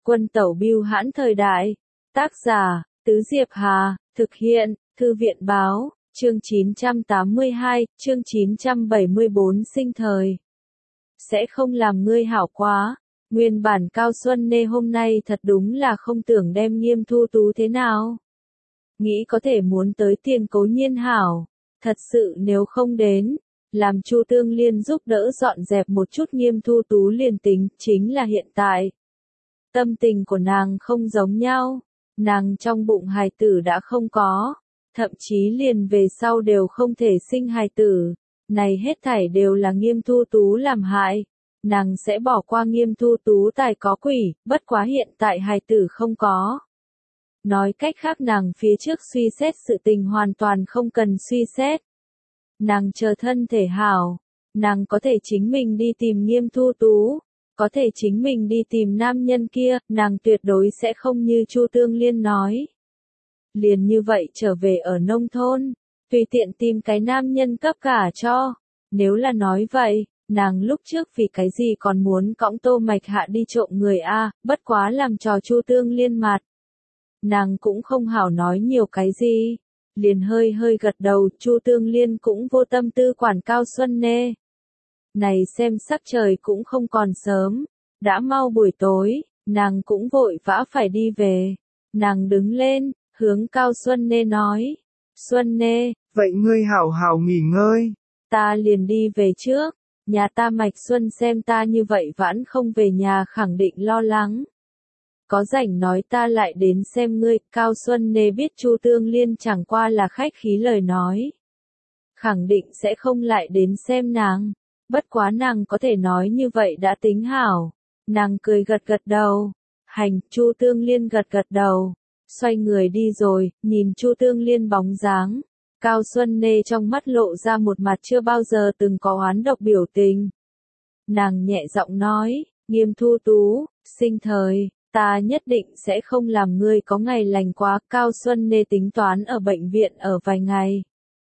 Quân tẩu bưu hãn thời đại. Tác giả, Tứ Diệp Hà, thực hiện, Thư viện báo, chương 982, chương 974 sinh thời. Sẽ không làm ngươi hảo quá. Nguyên bản Cao Xuân Nê hôm nay thật đúng là không tưởng đem Nghiêm Thu Tú thế nào. Nghĩ có thể muốn tới Tiền Cố Nhiên hảo. Thật sự nếu không đến, làm Chu Tương Liên giúp đỡ dọn dẹp một chút Nghiêm Thu Tú liền tính, chính là hiện tại. Tâm tình của nàng không giống nhau, nàng trong bụng hài tử đã không có, thậm chí liền về sau đều không thể sinh hài tử, này hết thảy đều là Nghiêm Thu Tú làm hại, nàng sẽ bỏ qua Nghiêm Thu Tú tài có quỷ, bất quá hiện tại hài tử không có. Nói cách khác nàng phía trước suy xét sự tình hoàn toàn không cần suy xét. Nàng chờ thân thể hảo, nàng có thể chính mình đi tìm Nghiêm Thu Tú. Có thể chính mình đi tìm nam nhân kia, nàng tuyệt đối sẽ không như Chu Tương Liên nói. Liền như vậy trở về ở nông thôn, tùy tiện tìm cái nam nhân cấp cả cho. Nếu là nói vậy, nàng lúc trước vì cái gì còn muốn cõng Tô Mạch Hạ đi trộm người a, bất quá làm trò Chu Tương Liên mặt. Nàng cũng không hảo nói nhiều cái gì, liền hơi hơi gật đầu, Chu Tương Liên cũng vô tâm tư quản Cao Xuân Nê. Này xem sắc trời cũng không còn sớm, đã mau buổi tối, nàng cũng vội vã phải đi về. Nàng đứng lên, hướng Cao Xuân Nê nói, Xuân Nê, vậy ngươi hảo hảo nghỉ ngơi. Ta liền đi về trước, nhà ta Mạch Xuân xem ta như vậy vẫn không về nhà khẳng định lo lắng. Có rảnh nói ta lại đến xem ngươi, Cao Xuân Nê biết Chu Tương Liên chẳng qua là khách khí lời nói. Khẳng định sẽ không lại đến xem nàng. Bất quá nàng có thể nói như vậy đã tính hảo. Nàng cười gật gật đầu. Hành, Chu Tương Liên gật gật đầu. Xoay người đi rồi, nhìn Chu Tương Liên bóng dáng. Cao Xuân Nê trong mắt lộ ra một mặt chưa bao giờ từng có oán độc biểu tình. Nàng nhẹ giọng nói, Nghiêm Thu Tú, sinh thời, ta nhất định sẽ không làm ngươi có ngày lành quá. Cao Xuân Nê tính toán ở bệnh viện ở vài ngày.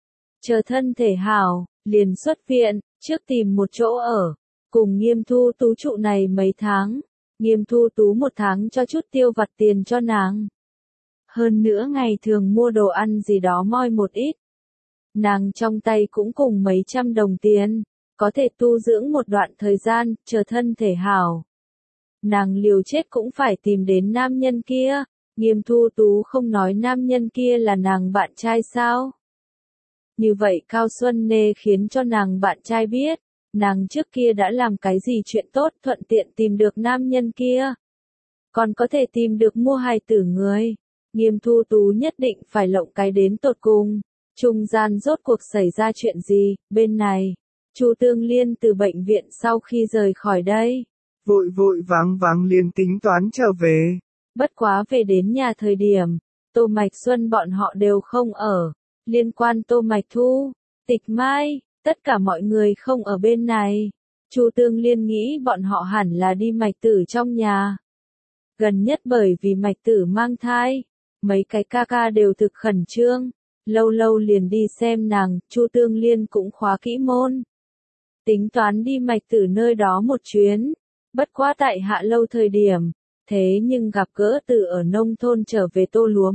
Chờ thân thể hảo, liền xuất viện. Trước tìm một chỗ ở, cùng Nghiêm Thu Tú trụ này mấy tháng, Nghiêm Thu Tú một tháng cho chút tiêu vặt tiền cho nàng. Hơn nữa ngày thường mua đồ ăn gì đó moi một ít. Nàng trong tay cũng cùng mấy trăm đồng tiền, có thể tu dưỡng một đoạn thời gian, chờ thân thể hảo. Nàng liều chết cũng phải tìm đến nam nhân kia, Nghiêm Thu Tú không nói nam nhân kia là nàng bạn trai sao? Như vậy Cao Xuân Nê khiến cho nàng bạn trai biết, nàng trước kia đã làm cái gì chuyện tốt thuận tiện tìm được nam nhân kia. Còn có thể tìm được mua hài tử người. Nghiêm Thu Tú nhất định phải lộng cái đến tột cùng. Trung gian rốt cuộc xảy ra chuyện gì, bên này. Chu Tương Liên từ bệnh viện sau khi rời khỏi đây. Vội vội vàng liền tính toán trở về. Bất quá về đến nhà thời điểm, Tô Mạch Xuân bọn họ đều không ở. Liên quan Tô Mạch Thu, Tịch Mai, tất cả mọi người không ở bên này. Chu Tương Liên nghĩ bọn họ hẳn là đi Mạch Tử trong nhà. Gần nhất bởi vì Mạch Tử mang thai, mấy cái ca ca đều thực khẩn trương, lâu lâu liền đi xem nàng, Chu Tương Liên cũng khóa kỹ môn. Tính toán đi Mạch Tử nơi đó một chuyến, bất quá tại Hạ Lâu thời điểm. Thế nhưng gặp gỡ từ ở nông thôn trở về Tô Lúa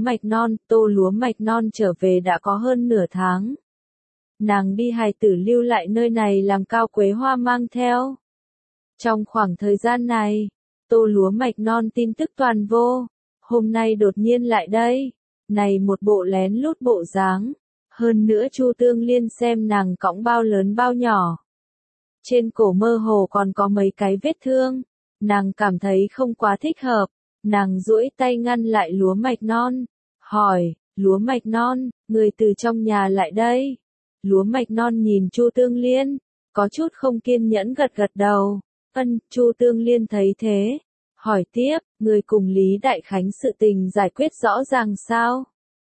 Mạch Non trở về đã có hơn nửa tháng. Nàng đi hài tử lưu lại nơi này làm Cao Quế Hoa mang theo. Trong khoảng thời gian này, Tô Lúa Mạch Non tin tức toàn vô, hôm nay đột nhiên lại đây, này một bộ lén lút bộ dáng, hơn nữa Chu Tương Liên xem nàng cõng bao lớn bao nhỏ. Trên cổ mơ hồ còn có mấy cái vết thương. Nàng cảm thấy không quá thích hợp, nàng duỗi tay ngăn lại Lúa Mạch Non, hỏi, Lúa Mạch Non, người từ trong nhà lại đây. Lúa Mạch Non nhìn Chu Tương Liên, có chút không kiên nhẫn gật gật đầu, Chu Tương Liên thấy thế, hỏi tiếp, người cùng Lý Đại Khánh sự tình giải quyết rõ ràng sao?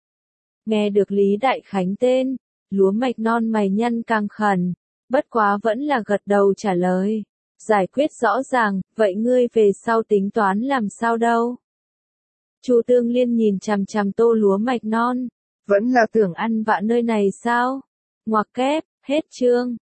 Nghe được Lý Đại Khánh tên, Lúa Mạch Non mày nhăn càng khẩn, bất quá vẫn là gật đầu trả lời. Giải quyết rõ ràng, vậy ngươi về sau tính toán làm sao đâu? Chu Tương Liên nhìn chằm chằm Tô Lúa Mạch Non, vẫn là tưởng ăn vạ nơi này sao? Ngoặc kép, hết chương.